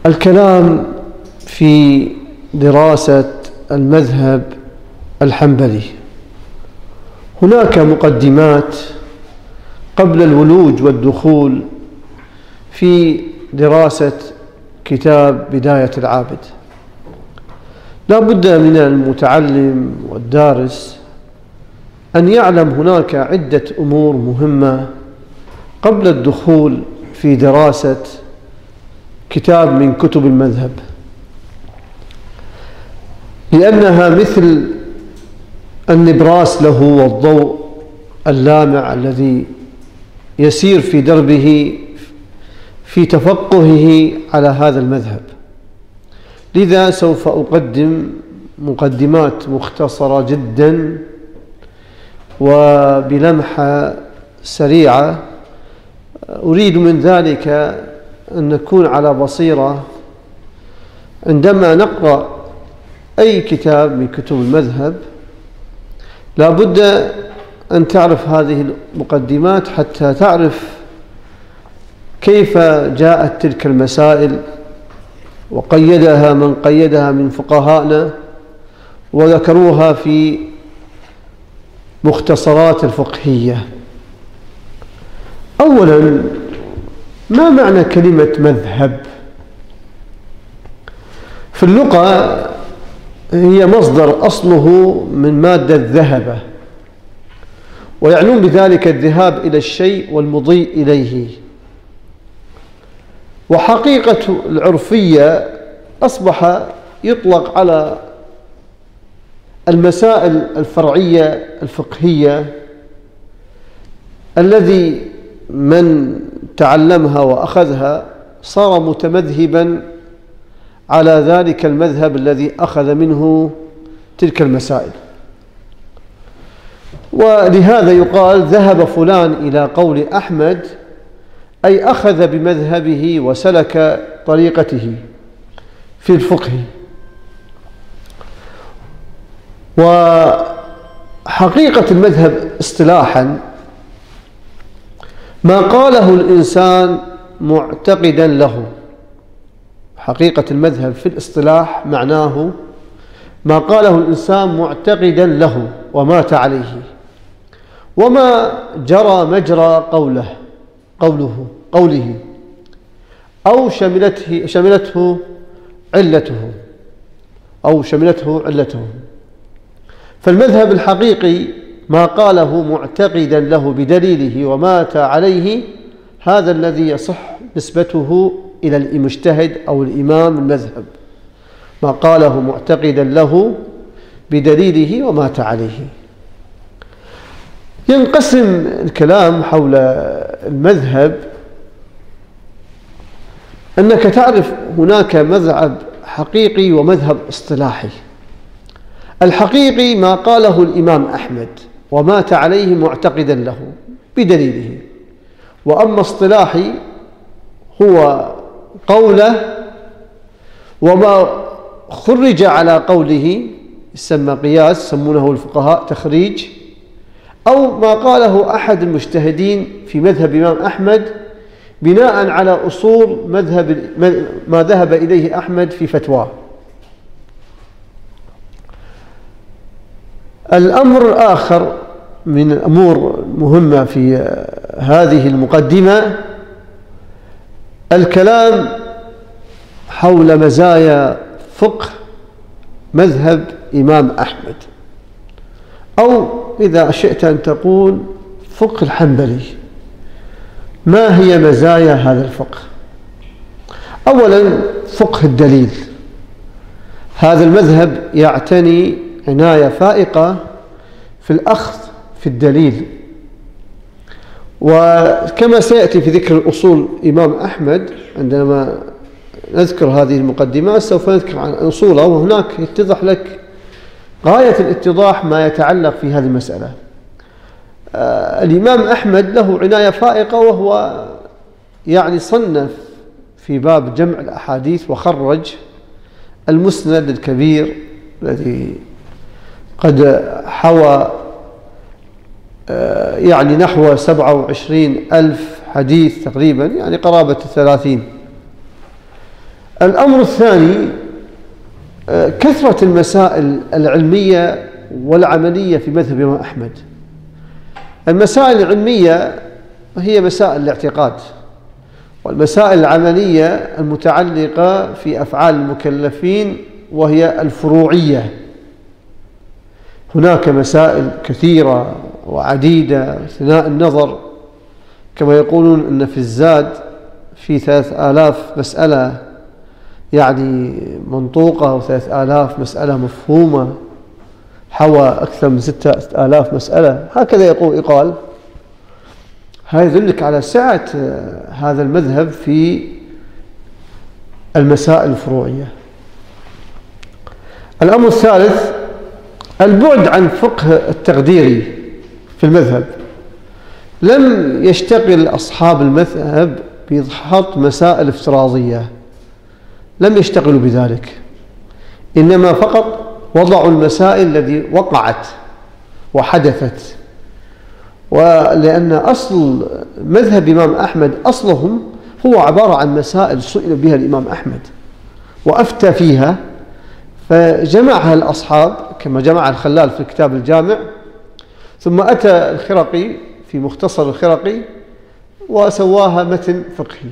الكلام في دراسة المذهب الحنبلي. هناك مقدمات قبل الولوج والدخول في دراسة كتاب بداية العابد. لا بد من المتعلم والدارس أن يعلم هناك عدة أمور مهمة قبل الدخول في دراسة كتاب من كتب المذهب، لأنها مثل النبراس له والضوء اللامع الذي يسير في دربه في تفقهه على هذا المذهب. لذا سوف أقدم مقدمات مختصرة جدا وبلمحة سريعة. أريد من ذلك أن نكون على بصيرة عندما نقرأ أي كتاب من كتب المذهب. لا بد أن تعرف هذه المقدمات حتى تعرف كيف جاءت تلك المسائل وقيدها من قيدها من فقهائنا وذكروها في مختصرات الفقهية. أولا، ما معنى كلمة مذهب؟ في اللغة هي مصدر أصله من مادة ذهب، ويعنون بذلك الذهاب إلى الشيء والمضي إليه. وحقيقة العرفية أصبح يطلق على المسائل الفرعية الفقهية الذي من تعلمها وأخذها صار متمذهبا على ذلك المذهب الذي أخذ منه تلك المسائل. ولهذا يقال ذهب فلان إلى قول أحمد، أي أخذ بمذهبه وسلك طريقته في الفقه. وحقيقة المذهب اصطلاحا ما قاله الإنسان معتقدا له. حقيقة المذهب في الاصطلاح معناه ما قاله الإنسان معتقدا له ومات عليه، وما جرى مجرى قوله أو شملته علته. فالمذهب الحقيقي ما قاله معتقدا له بدليله ومات عليه، هذا الذي يصح نسبته إلى المجتهد أو الإمام المذهب، ما قاله معتقدا له بدليله ومات عليه. ينقسم الكلام حول المذهب أنك تعرف هناك مذهب حقيقي ومذهب اصطلاحي. الحقيقي ما قاله الإمام أحمد ومات عليه معتقدا له بدليله، وأما اصطلاحي هو قوله وما خرج على قوله، يسمى قياس، يسمونه الفقهاء تخريج، أو ما قاله أحد المجتهدين في مذهب الإمام أحمد بناء على أصول ما ذهب إليه أحمد في فتواه. الأمر الآخر من الأمور المهمة في هذه المقدمة الكلام حول مزايا فقه مذهب إمام أحمد، أو إذا شئت أن تقول فقه الحنبلي. ما هي مزايا هذا الفقه؟ أولا، فقه الدليل. هذا المذهب يعتني عناية فائقة في الأخذ في الدليل، وكما سيأتي في ذكر الأصول إمام أحمد عندما نذكر هذه المقدمات سوف نذكر عن أصوله، وهناك يتضح لك غاية الاتضاح ما يتعلق في هذه المسألة. الإمام أحمد له عناية فائقة، وهو صنف في باب جمع الأحاديث وخرج المسند الكبير الذي قد حوى نحو 27,000 حديث تقريبا، قرابة 30. الأمر الثاني كثرة المسائل العلمية والعملية في مذهب الإمام أحمد. المسائل العلمية هي مسائل الاعتقاد، والمسائل العملية المتعلقة في أفعال المكلفين وهي الفروعية. هناك مسائل كثيرة وعديدة ثناء النظر، كما يقولون أن في الزاد في 3000 مسألة يعني منطوقة و3000 مسألة مفهومة، حوى أكثر من 6000 مسألة، هكذا يقال. هذا يدلك على سعة هذا المذهب في المسائل الفروعية. الأمر الثالث البعد عن فقه التقديري في المذهب. لم يشتغل أصحاب المذهب بإضحاط مسائل افتراضية، لم يشتغلوا بذلك، إنما فقط وضعوا المسائل التي وقعت وحدثت. ولأن أصل مذهب الإمام أحمد أصلهم هو عبارة عن مسائل سئل بها الإمام أحمد وأفتى فيها، فجمعها الأصحاب كما جمع الخلال في كتاب الجامع، ثم أتى الخرقي في مختصر الخرقي وسواها متن فقهي.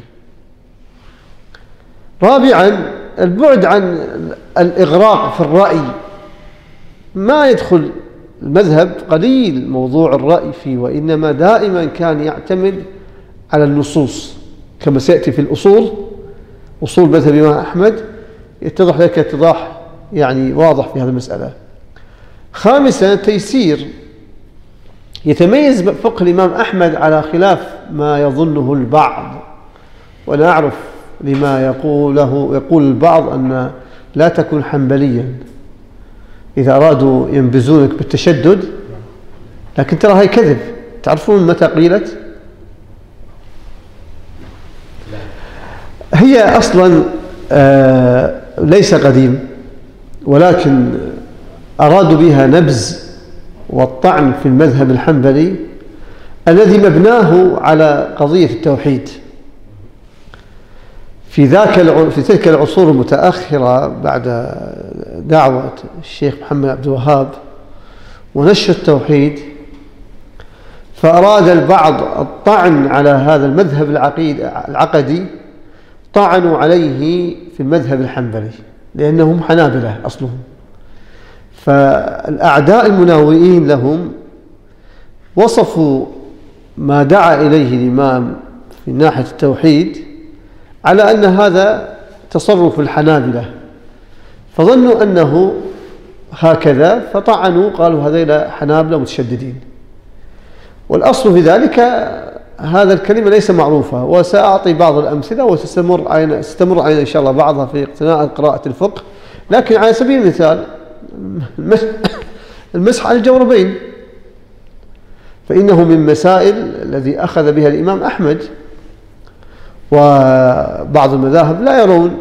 رابعا البعد عن الإغراق في الرأي، ما يدخل المذهب قليل موضوع الرأي فيه، وإنما دائما كان يعتمد على النصوص كما سيأتي في الأصول، أصول مذهب الإمام أحمد يتضح لك اتضاح يعني واضح في هذه المسألة. خامسا تيسير، يتميز فقه الإمام أحمد على خلاف ما يظنه البعض، وأنا أعرف لما يقول البعض أن لا تكن حنبليا إذا أرادوا ينبذونك بالتشدد، لكن ترى هاي كذب. تعرفون متى قيلت؟ هي أصلا ليس قديم، ولكن أرادوا بها نبذ والطعن في المذهب الحنبلي الذي مبناه على قضية التوحيد. في تلك العصور المتأخرة بعد دعوة الشيخ محمد عبد الوهاب ونشر التوحيد، فأراد البعض الطعن على هذا المذهب العقدي، طعنوا عليه في المذهب الحنبلي لأنهم حنابلة أصلهم. فالأعداء المناوئين لهم وصفوا ما دعا إليه الإمام في ناحية التوحيد على أن هذا تصرف الحنابلة، فظنوا أنه هكذا فطعنوا، قالوا هذين حنابلة متشددين. والأصل في ذلك هذا الكلمة ليس معروفة، وسأعطي بعض الأمثلة وستستمر علينا إن شاء الله بعضها في اقتناء قراءة الفقه. لكن على سبيل المثال المسح على الجوربين، فإنه من مسائل الذي أخذ بها الإمام أحمد، وبعض المذاهب لا يرون.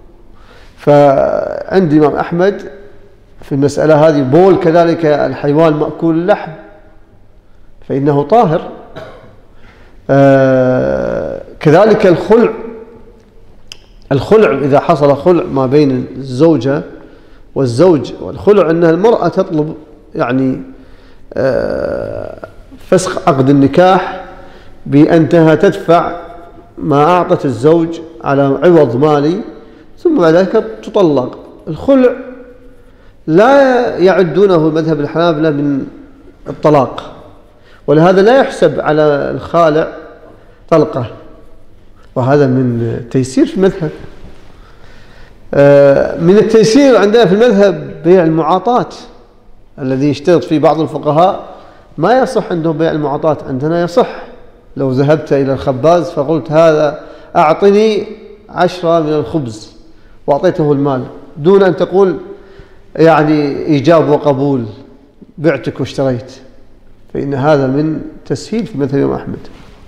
فعند الإمام أحمد في المسألة هذه بول كذلك الحيوان مأكول اللحم فإنه طاهر. كذلك الخلع إذا حصل خلع ما بين الزوجة والزوج، والخلع أن المرأة تطلب يعني فسخ عقد النكاح بأنها تدفع ما أعطت الزوج على عوض مالي، ثم بعد ذلك تطلق. الخلع لا يعدونه مذهب الحنابلة من الطلاق، ولهذا لا يحسب على الخالع طلقة، وهذا من التيسير في المذهب. من التيسير عندنا في المذهب بيع المعاطات الذي يشترط فيه بعض الفقهاء، ما يصح عندهم بيع المعاطات، عندنا يصح. لو ذهبت إلى الخباز فقلت هذا أعطني 10 من الخبز وأعطيته المال دون أن تقول يعني إيجاب وقبول، بعتك واشتريت، فإن هذا من تسهيل في مذهب الإمام أحمد.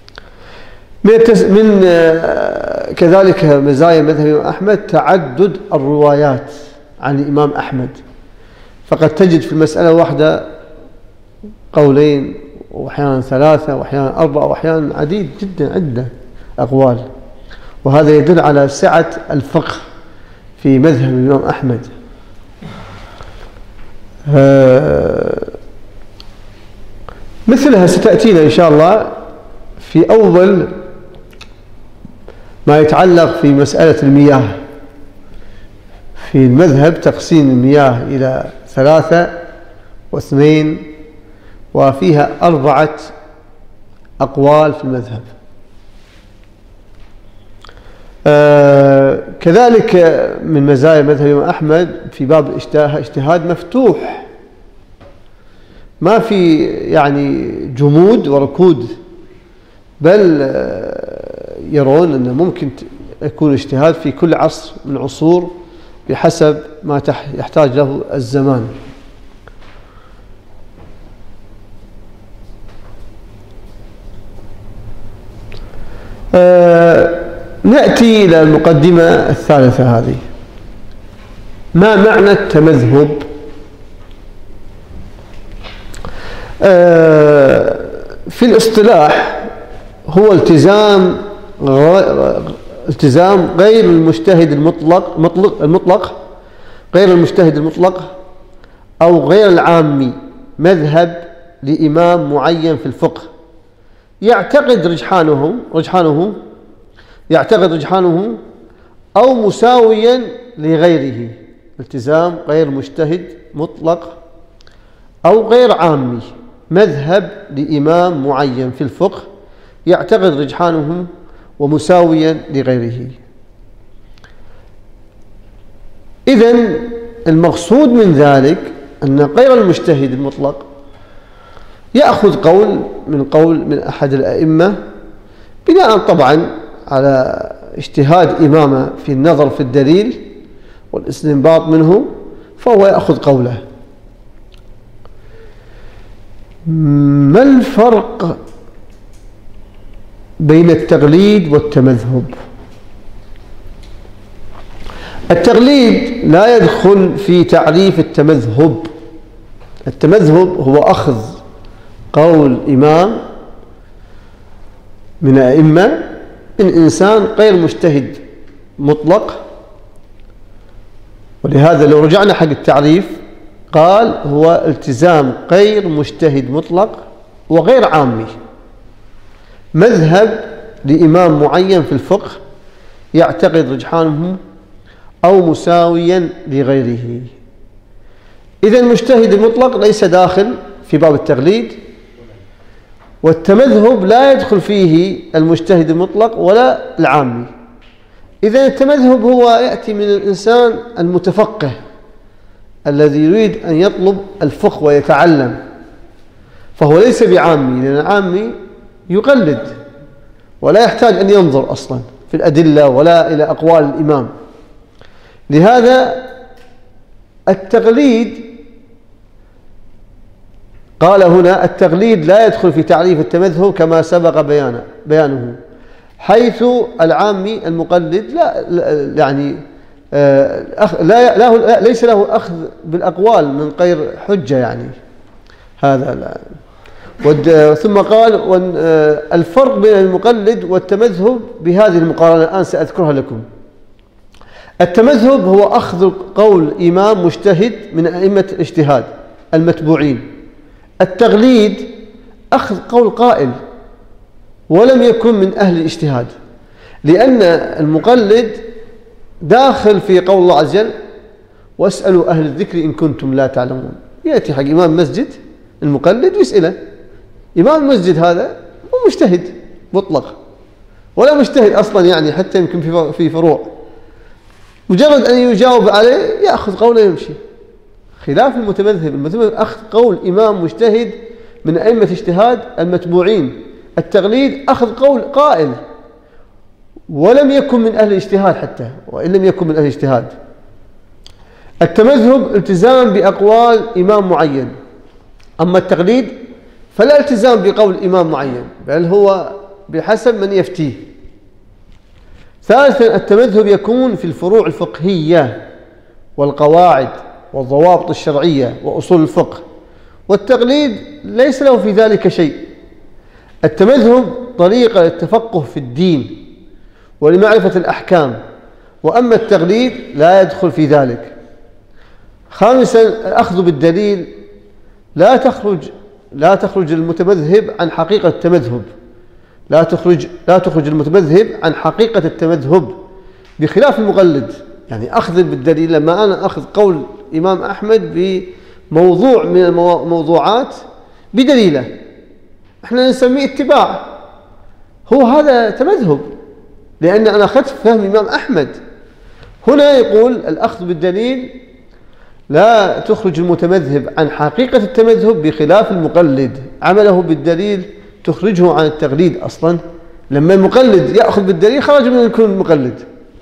من كذلك مزايا مذهب الإمام أحمد تعدد الروايات عن الإمام أحمد، فقد تجد في المسألة واحدة قولين وأحيانا 3 وأحيانا 4 وأحيانا عديد جدا عدة أقوال، وهذا يدل على سعة الفقه في مذهب الإمام أحمد مثلها ستأتينا إن شاء الله في أول ما يتعلق في مسألة المياه. في المذهب تقسيم المياه إلى 3 و2، وفيها 4 أقوال في المذهب. كذلك من مزايا مذهب الإمام أحمد في باب الاجتهاد مفتوح، ما في يعني جمود وركود، بل يرون أنه ممكن يكون اجتهاد في كل عصر من عصور بحسب ما يحتاج له الزمان. نأتي إلى المقدمة الثالثة هذه. ما معنى التمذهب؟ في الاصطلاح هو التزام غير المجتهد المطلق غير المجتهد المطلق أو غير العامي مذهب لإمام معين في الفقه يعتقد رجحانه أو مساويا لغيره. التزام غير مجتهد مطلق أو غير عامي مذهب لإمام معين في الفقه يعتقد رجحانه ومساويا لغيره. إذن المقصود من ذلك أن غير المجتهد المطلق يأخذ قول من أحد الأئمة بناء طبعا على اجتهاد إمامه في النظر في الدليل والاستنباط منه، فهو يأخذ قوله. ما الفرق بين التقليد والتمذهب؟ التقليد لا يدخل في تعريف التمذهب. التمذهب هو أخذ قول إمام من أئمة من إنسان غير مجتهد مطلق، ولهذا لو رجعنا حق التعريف قال هو التزام غير مجتهد مطلق وغير عامي مذهب لإمام معين في الفقه يعتقد رجحانه أو مساويا لغيره. إذا المجتهد المطلق ليس داخل في باب التقليد، والتمذهب لا يدخل فيه المجتهد المطلق ولا العامي. إذا التمذهب هو يأتي من الإنسان المتفقه الذي يريد أن يطلب الفقه ويتعلم، فهو ليس بعامي، لأن العامي يقلد ولا يحتاج أن ينظر أصلا في الأدلة ولا إلى أقوال الإمام. لهذا التقليد قال هنا التقليد لا يدخل في تعريف التمذهب كما سبق بيانه، حيث العامي المقلد ليس له أخذ بالأقوال من غير حجة يعني هذا لا. ثم قال الفرق بين المقلد والتمذهب بهذه المقارنة الآن سأذكرها لكم. التمذهب هو أخذ قول إمام مجتهد من أئمة الاجتهاد المتبوعين. التقليد أخذ قول قائل ولم يكن من أهل الاجتهاد، لأن المقلد داخل في قول الله عز وجل واسألوا أهل الذكر إن كنتم لا تعلمون. يأتي حق إمام مسجد المقلد ويسأله. إمام المسجد هذا هو مجتهد مطلق ولا مجتهد أصلا يعني حتى يمكن في فروع، مجرد أن يجاوب عليه يأخذ قوله يمشي. خلاف المتمذهب أخذ قول إمام مجتهد من أئمة اجتهاد المتبوعين. التقليد أخذ قول قائل ولم يكن من أهل الاجتهاد، حتى وإن لم يكن من أهل الاجتهاد. التمذهب التزام بأقوال إمام معين، أما التقليد فلا التزام بقول إمام معين، بل هو بحسب من يفتيه. ثالثا التمذهب يكون في الفروع الفقهية والقواعد والضوابط الشرعية وأصول الفقه، والتقليد ليس له في ذلك شيء. التمذهب طريقة للتفقه في الدين ولمعرفة الأحكام وأما التقليد لا يدخل في ذلك. خامسا الأخذ بالدليل لا تخرج المتمذهب عن حقيقة التمذهب، لا تخرج المتمذهب عن حقيقة التمذهب بخلاف المقلد. يعني أخذ بالدليل، لما أنا أخذ قول إمام أحمد بموضوع من الموضوعات بدليله، احنا نسميه اتباع، هو هذا تمذهب لأن أنا أخذت فهم إمام أحمد. هنا يقول الأخذ بالدليل لا تخرج المتمذهب عن حقيقة التمذهب بخلاف المقلد، عمله بالدليل تخرجه عن التقليد أصلا. لما المقلد يأخذ بالدليل خرج من الكون المقلد،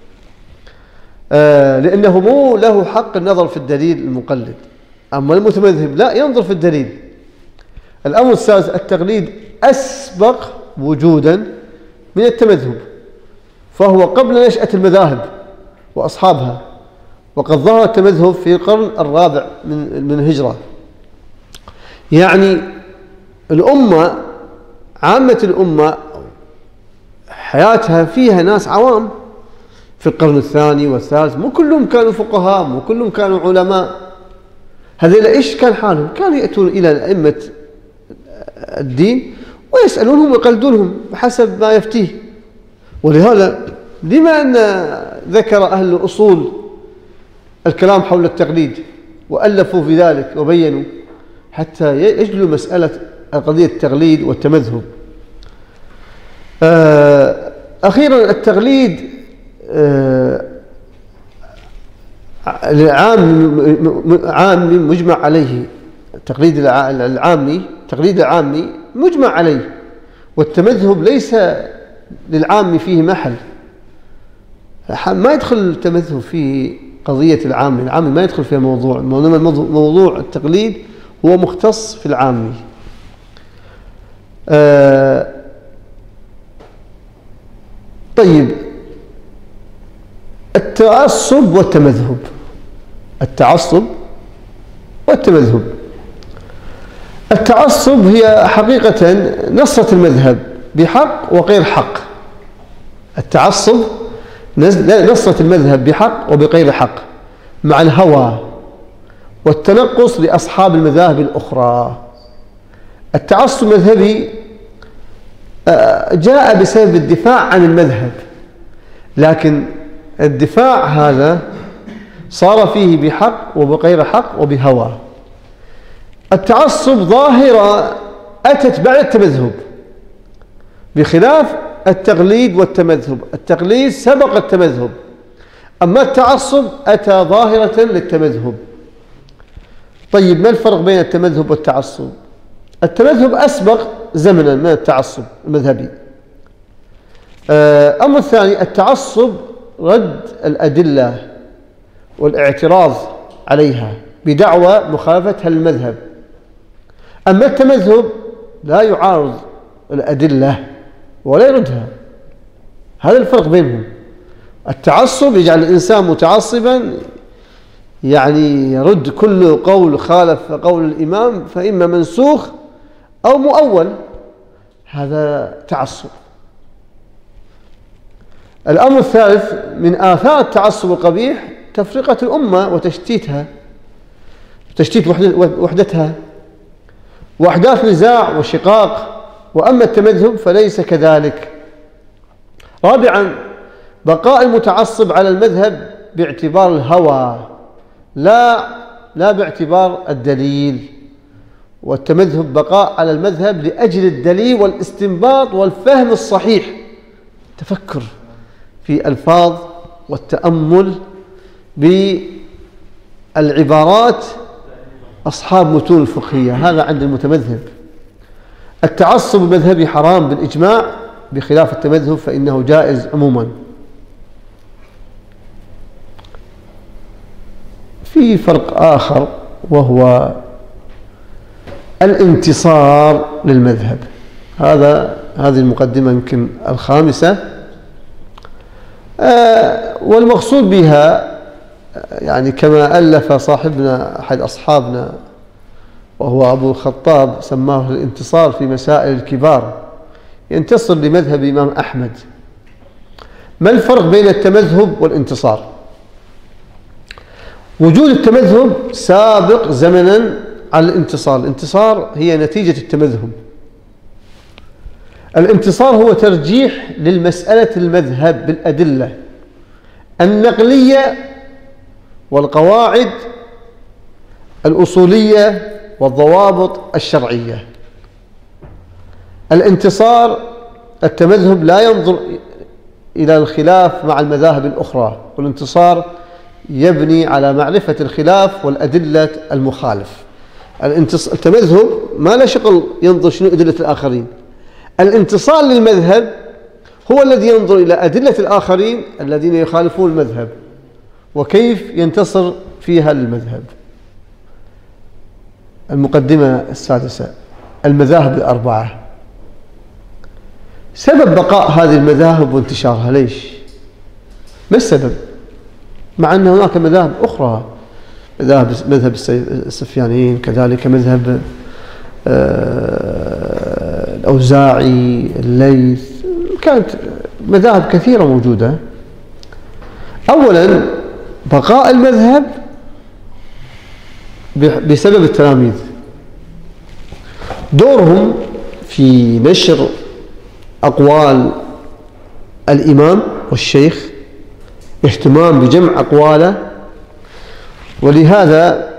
لأنه مو له حق النظر في الدليل المقلد. أما المتمذهب لا ينظر في الدليل. الأمر السادس التقليد أسبق وجودا من التمذهب، فهو قبل نشأة المذاهب وأصحابها، وقد ظهر التمذهب في القرن الرابع من الهجرة. يعني الأمة، عامة الأمة حياتها فيها ناس عوام في القرن الثاني والثالث، مو كلهم كانوا فقهاء، مو كلهم كانوا علماء. هذول إيش كان حالهم؟ كانوا يأتون إلى أئمة الدين ويسألونهم ويقلدونهم بحسب ما يفتيه. ولهذا لما أن ذكر أهل الأصول الكلام حول التقليد وألفوا في ذلك وبينوا حتى يجلوا مسألة قضية التقليد والتمذهب. أخيرا التقليد عام مجمع عليه، التقليد العامي مجمع عليه، والتمذهب ليس للعام فيه محل. ما يدخل التمذهب في قضية العام ما يدخل فيها موضوع التقليد هو مختص في العامي. طيب التعصب والتمذهب. التعصب هي حقيقة نصرة المذهب بحق وغير حق. التعصب نصرة المذهب بحق وبغير حق مع الهوى والتنقص لأصحاب المذاهب الأخرى. التعصب المذهبي جاء بسبب الدفاع عن المذهب، لكن الدفاع هذا صار فيه بحق وبغير حق وبهوى. التعصب ظاهرة أتت بعد التمذهب بخلاف التقليد والتمذهب. التقليد سبق التمذهب، أما التعصب أتى ظاهرة للتمذهب. طيب ما الفرق بين التمذهب والتعصب؟ التمذهب أسبق زمنا من التعصب المذهبي. أمر الثاني التعصب رد الأدلة والاعتراض عليها بدعوى مخالفتها للمذهب. أما التمذهب لا يعارض الأدلة ولا يردها. هذا الفرق بينهم. التعصب يجعل الإنسان متعصبا، يعني يرد كل قول خالف قول الإمام فإما منسوخ أو مؤول، هذا تعصب. الأمر الثالث من آثار التعصب القبيح تفرقة الأمة وتشتيتها، تشتيت وحدتها وأحداث نزاع وشقاق. وأما التمذهب فليس كذلك. رابعا بقاء المتعصب على المذهب باعتبار الهوى لا باعتبار الدليل، والتمذهب بقاء على المذهب لأجل الدليل والاستنباط والفهم الصحيح، تفكر في الألفاظ والتأمل بالعبارات أصحاب متون الفقهية. هذا عند المتمذهب. التعصب المذهبي حرام بالإجماع بخلاف التمذهب فإنه جائز عموما. في فرق آخر وهو الانتصار للمذهب. هذه المقدمة يمكن الخامسة، والمقصود بها يعني كما ألف صاحبنا أحد أصحابنا وهو أبو الخطاب سماه الانتصار في مسائل الكبار، ينتصر لمذهب الإمام أحمد. ما الفرق بين التمذهب والانتصار؟ وجود التمذهب سابق زمنا على الانتصار. الانتصار هي نتيجة التمذهب. الانتصار هو ترجيح للمسألة المذهب بالأدلة النقلية والقواعد الأصولية والضوابط الشرعية. الانتصار التمذهب لا ينظر إلى الخلاف مع المذاهب الأخرى، والانتصار يبني على معرفة الخلاف والأدلة المخالف. التمذهب ما له شغل ينظر شنو أدلة الآخرين. الانتصار للمذهب هو الذي ينظر إلى أدلة الآخرين الذين يخالفون المذهب وكيف ينتصر فيها للمذهب. المقدمة السادسة: المذاهب الأربعة. سبب بقاء هذه المذاهب وانتشارها ليش؟ ما السبب؟ مع أن هناك مذاهب أخرى، مذهب السفيانيين، كذلك مذهب الأوزاعي، الليث، كانت مذاهب كثيرة موجودة. أولا بقاء المذهب بسبب التلاميذ، دورهم في نشر أقوال الإمام والشيخ، اهتمام بجمع أقواله. ولهذا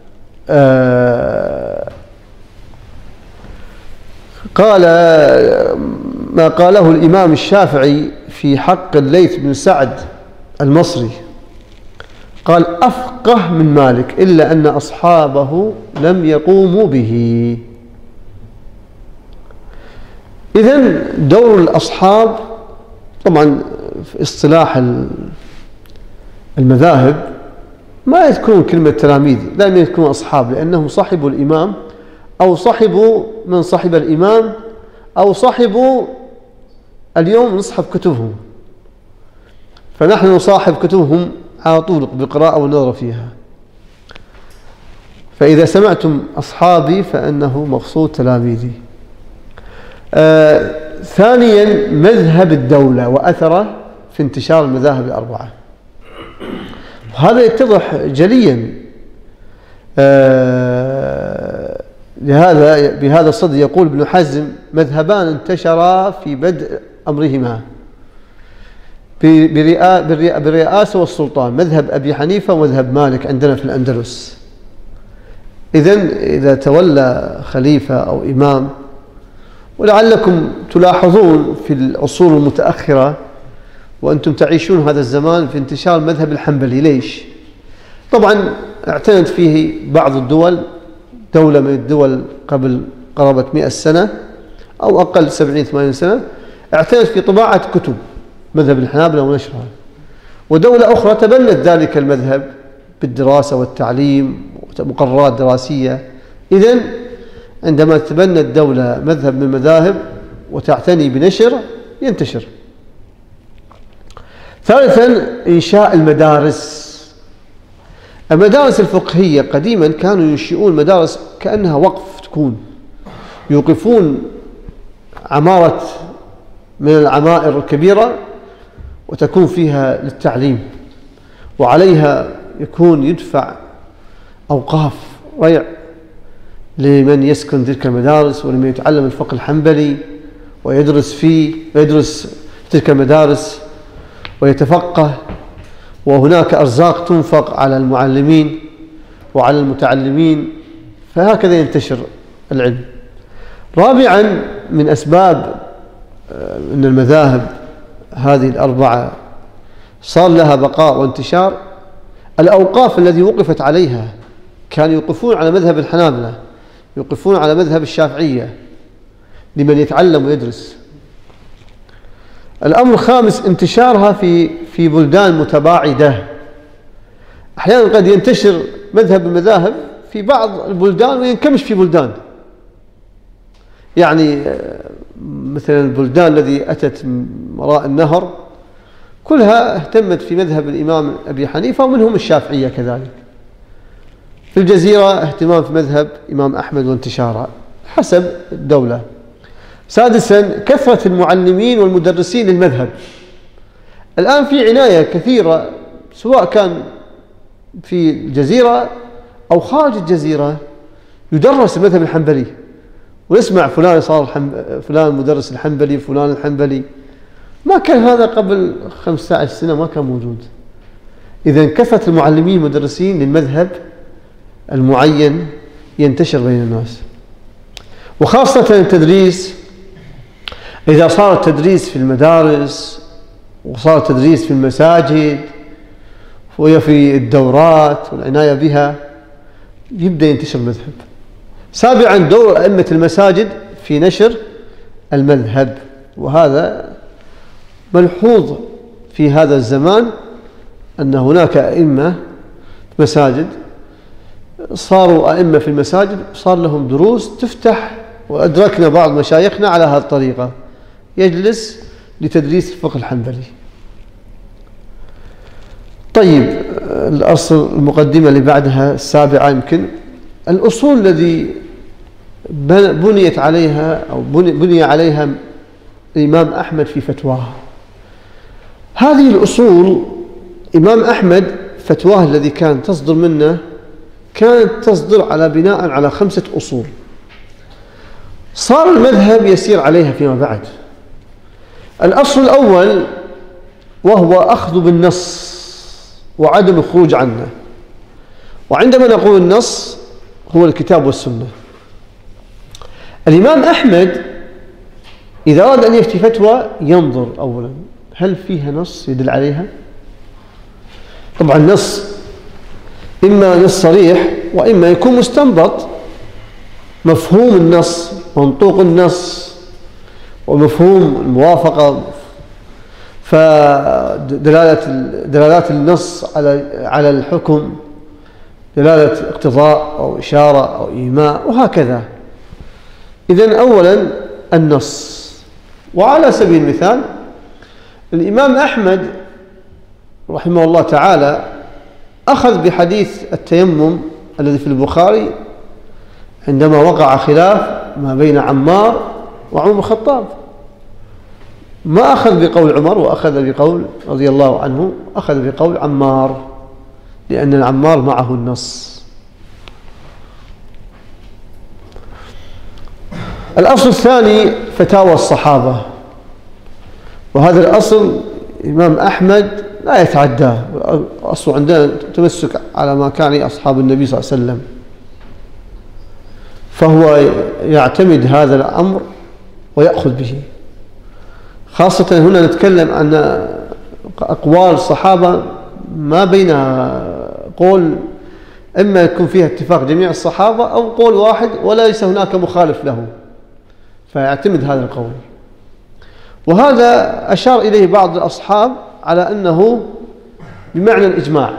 قال ما قاله الإمام الشافعي في حق الليث بن سعد المصري، قال: أفقه من مالك إلا أن أصحابه لم يقوموا به. إذن دور الأصحاب، طبعا في اصطلاح المذاهب ما يذكرون كلمة تلاميذ، دائما يذكرون أصحاب، لأنهم صحبوا الإمام أو صحبوا من صحب الإمام أو صحبوا اليوم نصحب كتبهم، فنحن نصاحب كتبهم على طول بالقراءة والنظر فيها. فإذا سمعتم أصحابي فإنه مقصود تلاميذي. ثانيا مذهب الدولة وأثره في انتشار المذاهب الأربعة. هذا يتضح جليا. لهذا بهذا الصدد يقول ابن حزم: مذهبان انتشرا في بدء أمرهما بالرئاسة والسلطان، مذهب أبي حنيفة ومذهب مالك عندنا في الأندلس. إذن إذا تولى خليفة أو إمام، ولعلكم تلاحظون في العصور المتأخرة وأنتم تعيشون هذا الزمان في انتشار المذهب الحنبلي. ليش؟ طبعا اعتنت فيه بعض الدول، دولة من الدول قبل قرابة 100 سنة أو أقل 70-80 سنة، اعتنت في طباعة كتب مذهب الحنابلة ونشرها. ودولة أخرى تبنت ذلك المذهب بالدراسة والتعليم ومقررات دراسية. إذن عندما تبنت دولة مذهب من المذاهب وتعتني بنشر، ينتشر. ثالثا إنشاء المدارس. المدارس الفقهية قديما كانوا ينشئون مدارس كأنها وقف، تكون يوقفون عمارة من العمائر الكبيرة وتكون فيها للتعليم، وعليها يكون يدفع أوقاف ريع لمن يسكن تلك المدارس ولمن يتعلم الفقه الحنبلي ويدرس تلك المدارس ويتفقه. وهناك أرزاق تنفق على المعلمين وعلى المتعلمين، فهكذا ينتشر العلم. رابعا من أسباب أن المذاهب هذه الأربعة صار لها بقاء وانتشار الأوقاف الذي وقفت عليها. كانوا يوقفون على مذهب الحنابلة، يوقفون على مذهب الشافعية لمن يتعلم ويدرس. الأمر الخامس انتشارها في بلدان متباعدة. أحيانا قد ينتشر مذهب المذاهب في بعض البلدان وينكمش في بلدان، يعني مثلا البلدان التي أتت وراء النهر كلها اهتمت في مذهب الإمام أبي حنيفة ومنهم الشافعية كذلك. في الجزيرة اهتمام في مذهب إمام أحمد وانتشارها حسب الدولة. سادسا كثرة المعلمين والمدرسين للمذهب. الآن في عناية كثيرة سواء كان في الجزيرة أو خارج الجزيرة يدرس المذهب الحنبلي، ونسمع فلان صار فلان مدرس الحنبلي، فلان الحنبلي. ما كان هذا قبل 15 سنة، ما كان موجود. إذا كثرة المعلمين المدرسين للمذهب المعين ينتشر بين الناس، وخاصة التدريس. إذا صار التدريس في المدارس وصار التدريس في المساجد وفي الدورات والعناية بها، يبدأ ينتشر المذهب. سابعا دور أئمة المساجد في نشر المذهب، وهذا ملحوظ في هذا الزمان أن هناك أئمة مساجد صاروا أئمة في المساجد، صار لهم دروس تفتح، وأدركنا بعض مشايخنا على هذه الطريقة، يجلس لتدريس الفقه الحنبلي. طيب، الأصل المقدمة اللي بعدها السابعة يمكن الأصول الذي بنيت عليها أو بني عليها الإمام أحمد في فتواه. هذه الأصول إمام أحمد فتواه الذي كانت تصدر منه كانت تصدر على بناء على 5 أصول صار المذهب يسير عليها فيما بعد. الأصل الأول وهو أخذ بالنص وعدم الخروج عنه، وعندما نقول النص هو الكتاب والسنة. الإمام أحمد إذا أراد أن يفتي فتوى ينظر أولا هل فيها نص يدل عليها. طبعا النص إما نص صريح وإما يكون مستنبط، مفهوم النص، منطوق النص، ومفهوم الموافقة، فدلالات النص على الحكم دلالة اقتضاء أو إشارة أو إيماء وهكذا. إذن أولا النص. وعلى سبيل المثال الإمام أحمد رحمه الله تعالى أخذ بحديث التيمم الذي في البخاري عندما وقع خلاف ما بين عمار وعمر بن الخطاب، ما أخذ بقول عمر وأخذ بقول رضي الله عنه، أخذ بقول عمار لأن العمار معه النص. الأصل الثاني فتاوى الصحابة، وهذا الأصل الإمام أحمد لا يتعداه. الأصل عندنا تمسك على ما كان أصحاب النبي صلى الله عليه وسلم، فهو يعتمد هذا الأمر ويأخذ به. خاصة هنا نتكلم عن أقوال الصحابة ما بينها قول إما يكون فيها اتفاق جميع الصحابة أو قول واحد وليس هناك مخالف له، فيعتمد هذا القول. وهذا أشار إليه بعض الأصحاب على أنه بمعنى الإجماع.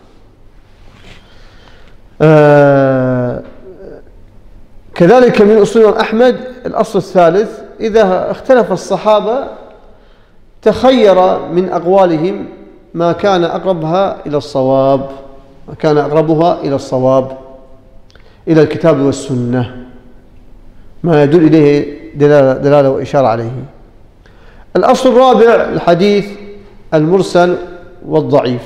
كذلك من أصول الإمام أحمد الأصل الثالث إذا اختلف الصحابة تخير من أقوالهم ما كان أقربها إلى الصواب، ما كان أقربها إلى الصواب، إلى الكتاب والسنة، ما يدل إليه دلالة وإشارة عليه. الأصل الرابع الحديث المرسل والضعيف.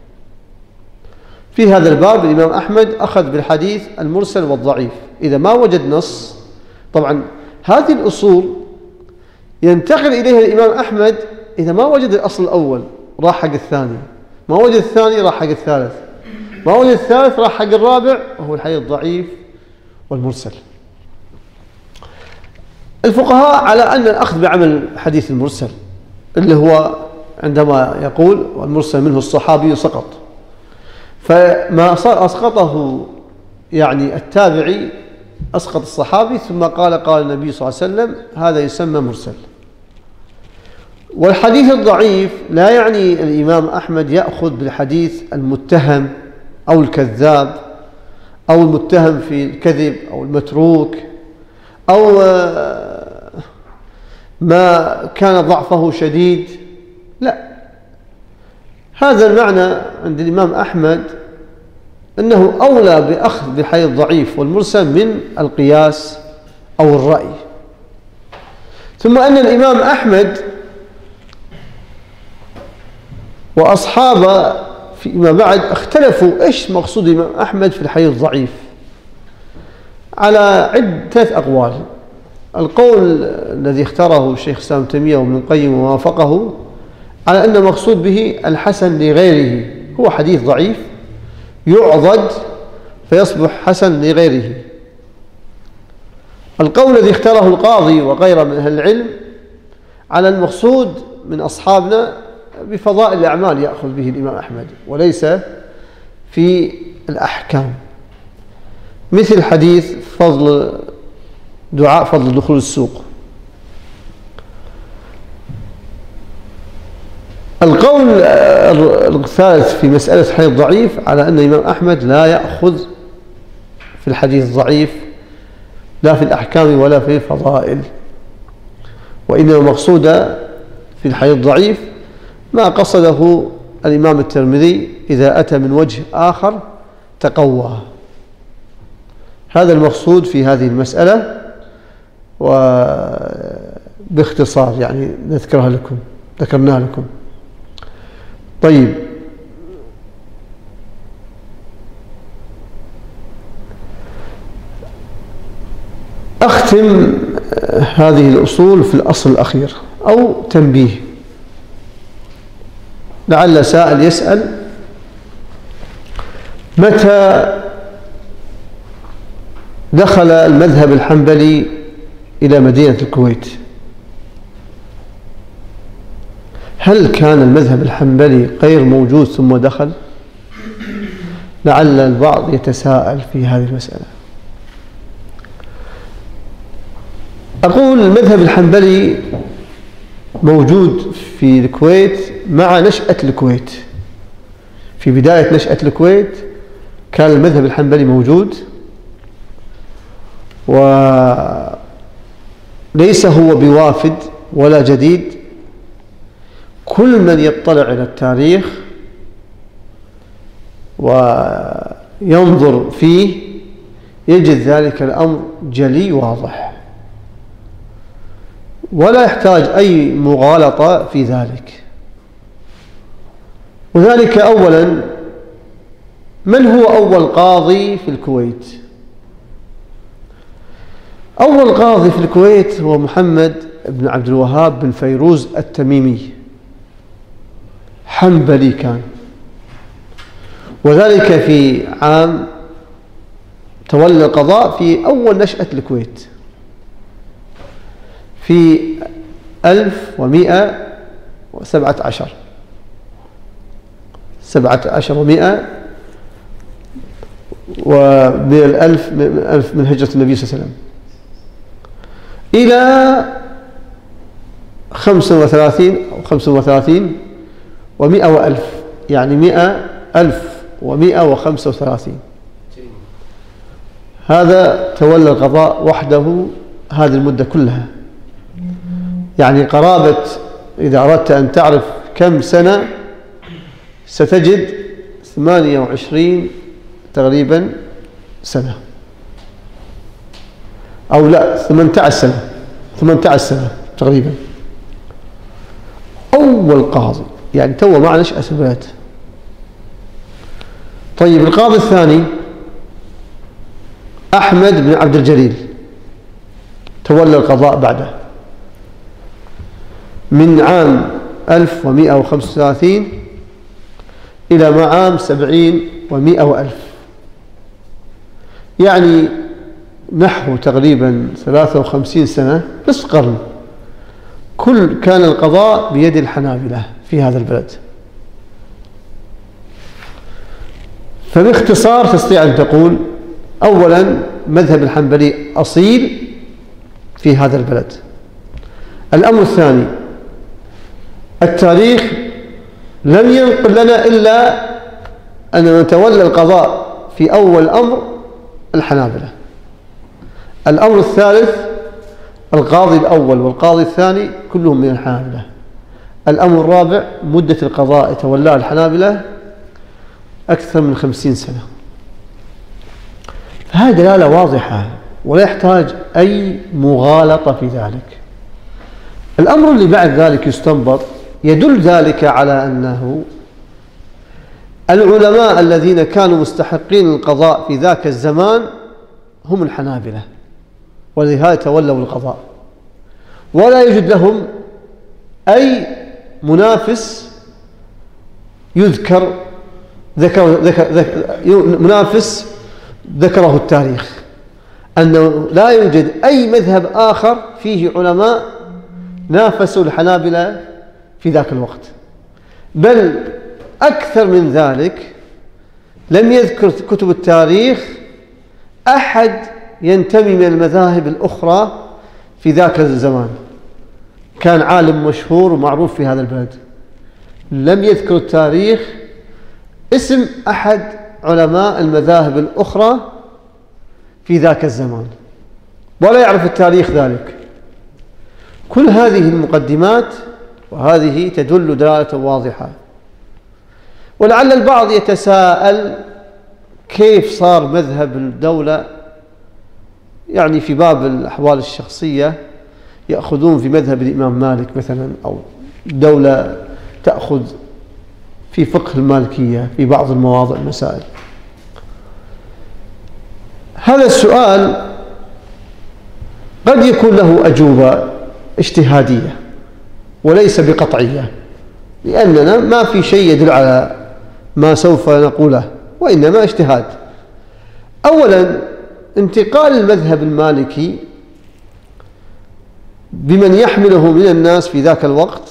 في هذا الباب الإمام أحمد أخذ بالحديث المرسل والضعيف إذا ما وجد نص. طبعا هذه الأصول ينتقل إليها الإمام أحمد إذا ما وجد الأصل الأول راح حق الثاني، ما وجد الثاني راح حق الثالث، ما وجد الثالث راح حق الرابع وهو الحديث الضعيف والمرسل. الفقهاء على أن الأخذ بعمل الحديث المرسل اللي هو عندما يقول والمرسل منه الصحابي سقط، فما أسقطه يعني التابعي أسقط الصحابي ثم قال النبي صلى الله عليه وسلم، هذا يسمى مرسل. والحديث الضعيف لا يعني الإمام أحمد يأخذ بالحديث المتهم أو الكذاب أو المتهم في الكذب أو المتروك أو ما كان ضعفه شديد، لا. هذا المعنى عند الإمام أحمد أنه أولى بأخذ بالحديث الضعيف والمرسل من القياس أو الرأي. ثم أن الإمام أحمد وأصحاب فيما بعد اختلفوا إيش مقصود الإمام أحمد في الحديث الضعيف على عدة أقوال. القول الذي اختاره الشيخ الإسلام ابن تيمية وابن القيم ووافقه على أن المقصود به الحسن لغيره، هو حديث ضعيف يعضد فيصبح حسن لغيره. القول الذي اختاره القاضي وغيره من أهل العلم على المقصود من أصحابنا بفضائل الأعمال يأخذ به الإمام أحمد وليس في الأحكام، مثل حديث دعاء فضل دخول السوق. القول الثالث في مسألة الحديث الضعيف على أن الإمام أحمد لا يأخذ في الحديث الضعيف لا في الأحكام ولا في الفضائل، وإنما المقصود في الحديث الضعيف ما قصده الإمام الترمذي إذا أتى من وجه آخر تقوى. هذا المقصود في هذه المسألة، وباختصار يعني ذكرناها لكم. طيب، أختم هذه الأصول في الأصل الأخير أو تنبيه، لعل سائل يسأل متى دخل المذهب الحنبلي إلى مدينة الكويت؟ هل كان المذهب الحنبلي غير موجود ثم دخل؟ لعل البعض يتساءل في هذه المسألة. أقول المذهب الحنبلي موجود في الكويت مع نشأة الكويت. في بداية نشأة الكويت كان المذهب الحنبلي موجود، وليس هو بوافد ولا جديد. كل من يطلع إلى التاريخ وينظر فيه يجد ذلك الأمر جلي واضح، ولا يحتاج أي مغالطة في ذلك. وذلك أولا، من هو أول قاضي في الكويت؟ أول قاضي في الكويت هو محمد بن عبد الوهاب بن فيروز التميمي، حنبلي كان، وذلك في عام تولى القضاء في أول نشأة الكويت في 1117 ومن الألف من هجرة النبي صلى الله عليه وسلم إلى 35 أو 35 و100 وألف، يعني 1135. هذا تولى القضاء وحده هذه المدة كلها، يعني قرابة، إذا أردت أن تعرف كم سنة ستجد 28 تقريبا سنة، أو لا 18 سنة تقريبا. أول قاضي، يعني تو مع نشأة البلد. طيب، القاضي الثاني أحمد بن عبد الجليل تولى القضاء بعده من عام 1135 إلى عام 70 و100 وألف، يعني نحو تقريبا 53 سنة، نصف قرن. كان القضاء بيد الحنابلة في هذا البلد. فباختصار تستطيع أن تقول أولا مذهب الحنبلي أصيل في هذا البلد. الأمر الثاني، التاريخ لم ينقل لنا إلا أن نتولى القضاء في أول الأمر الحنابلة. الأمر الثالث، القاضي الأول والقاضي الثاني كلهم من الحنابلة. الأمر الرابع، مدة القضاء تولاها الحنابلة أكثر من 50 سنة. فهذه دلالة واضحة ولا يحتاج أي مغالطة في ذلك. الأمر اللي بعد ذلك يستنبط يدل ذلك على أنه العلماء الذين كانوا مستحقين القضاء في ذاك الزمان هم الحنابلة، ولهذا تولوا القضاء، ولا يوجد لهم أي منافس منافس ذكره التاريخ، أنه لا يوجد أي مذهب آخر فيه علماء نافسوا الحنابلة في ذاك الوقت، بل أكثر من ذلك لم يذكر كتب التاريخ أحد ينتمي من المذاهب الأخرى في ذاك الزمان. كان عالم مشهور ومعروف في هذا البلد، لم يذكر التاريخ اسم أحد علماء المذاهب الأخرى في ذاك الزمان، ولا يعرف التاريخ ذلك. كل هذه المقدمات وهذه تدل دلالة واضحة. ولعل البعض يتساءل كيف صار مذهب الدولة، يعني في باب الأحوال الشخصية يأخذون في مذهب الإمام مالك مثلا، أو دولة تأخذ في فقه المالكية في بعض المواضع المسائل. هذا السؤال قد يكون له أجوبة اجتهادية وليس بقطعية، لأننا ما في شيء يدل على ما سوف نقوله، وإنما اجتهاد. أولا، انتقال المذهب المالكي بمن يحمله من الناس في ذاك الوقت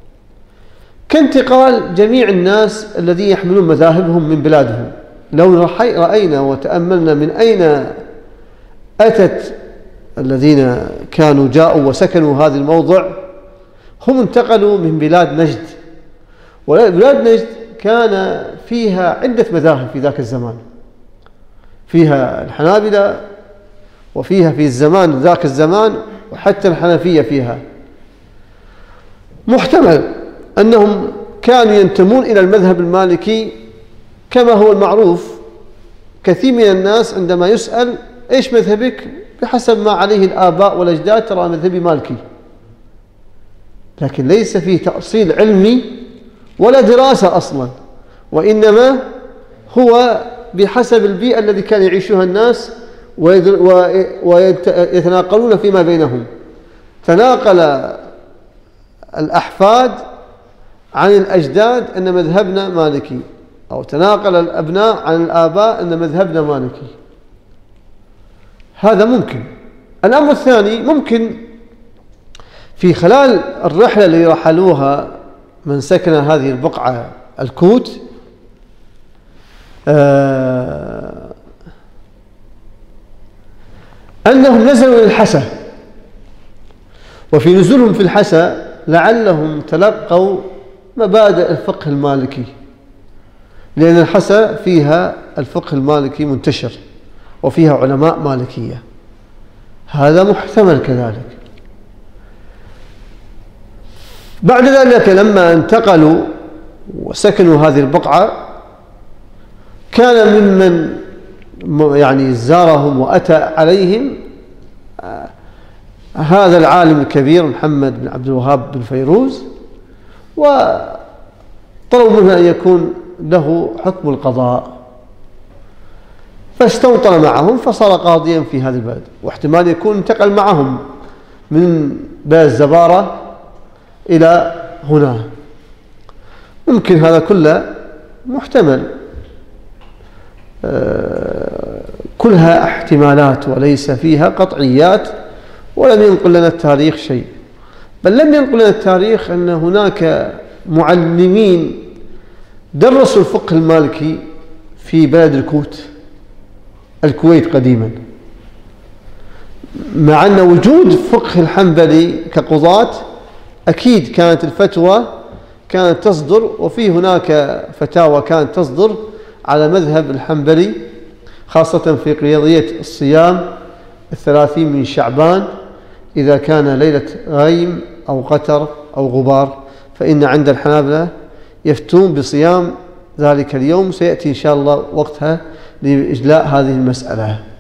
كانتقال جميع الناس الذين يحملون مذاهبهم من بلادهم. لو رأينا وتأملنا من أين أتت الذين كانوا جاءوا وسكنوا هذا الموضع، هم انتقلوا من بلاد نجد، وبلاد نجد كان فيها عدة مذاهب في ذاك الزمان، فيها الحنابلة وفيها في الزمان ذاك الزمان وحتى الحنفية فيها. محتمل أنهم كانوا ينتمون إلى المذهب المالكي كما هو المعروف. كثير من الناس عندما يسأل إيش مذهبك بحسب ما عليه الآباء والأجداد، ترى مذهبي مالكي، لكن ليس فيه تأصيل علمي ولا دراسة أصلا، وإنما هو بحسب البيئة التي كان يعيشها الناس ويتناقلون فيما بينهم. تناقل الأحفاد عن الأجداد أن مذهبنا مالكي، أو تناقل الأبناء عن الآباء أن مذهبنا مالكي. هذا ممكن. الأمر الثاني، ممكن في خلال الرحلة اللي رحلوها من سكن هذه البقعة الكوت أنهم نزلوا للحسا، وفي نزولهم في الحسا لعلهم تلقوا مبادئ الفقه المالكي، لأن الحسا فيها الفقه المالكي منتشر وفيها علماء مالكية. هذا محتمل كذلك. بعد ذلك لما انتقلوا وسكنوا هذه البقعة، كان ممن يعني زارهم وأتى عليهم هذا العالم الكبير محمد بن عبد الوهاب بن فيروز، وطلبوا منه أن يكون له حكم القضاء، فاستوطن معهم فصار قاضيا في هذا البلد. واحتمال يكون انتقل معهم من بلد الزبارة إلى هنا، ممكن هذا كله محتمل. كلها احتمالات وليس فيها قطعيات، ولم ينقل لنا التاريخ شيء، بل لم ينقل لنا التاريخ أن هناك معلمين درسوا الفقه المالكي في بلد الكويت قديما، مع أن وجود فقه الحنبلي كقضاة أكيد كانت الفتوى كانت تصدر، وفي هناك فتاوى كانت تصدر على مذهب الحنبلي، خاصة في قضية الصيام 30 من شعبان إذا كان ليلة غيم أو قتر أو غبار، فإن عند الحنابلة يفتون بصيام ذلك اليوم. سيأتي إن شاء الله وقتها لإجلاء هذه المسألة.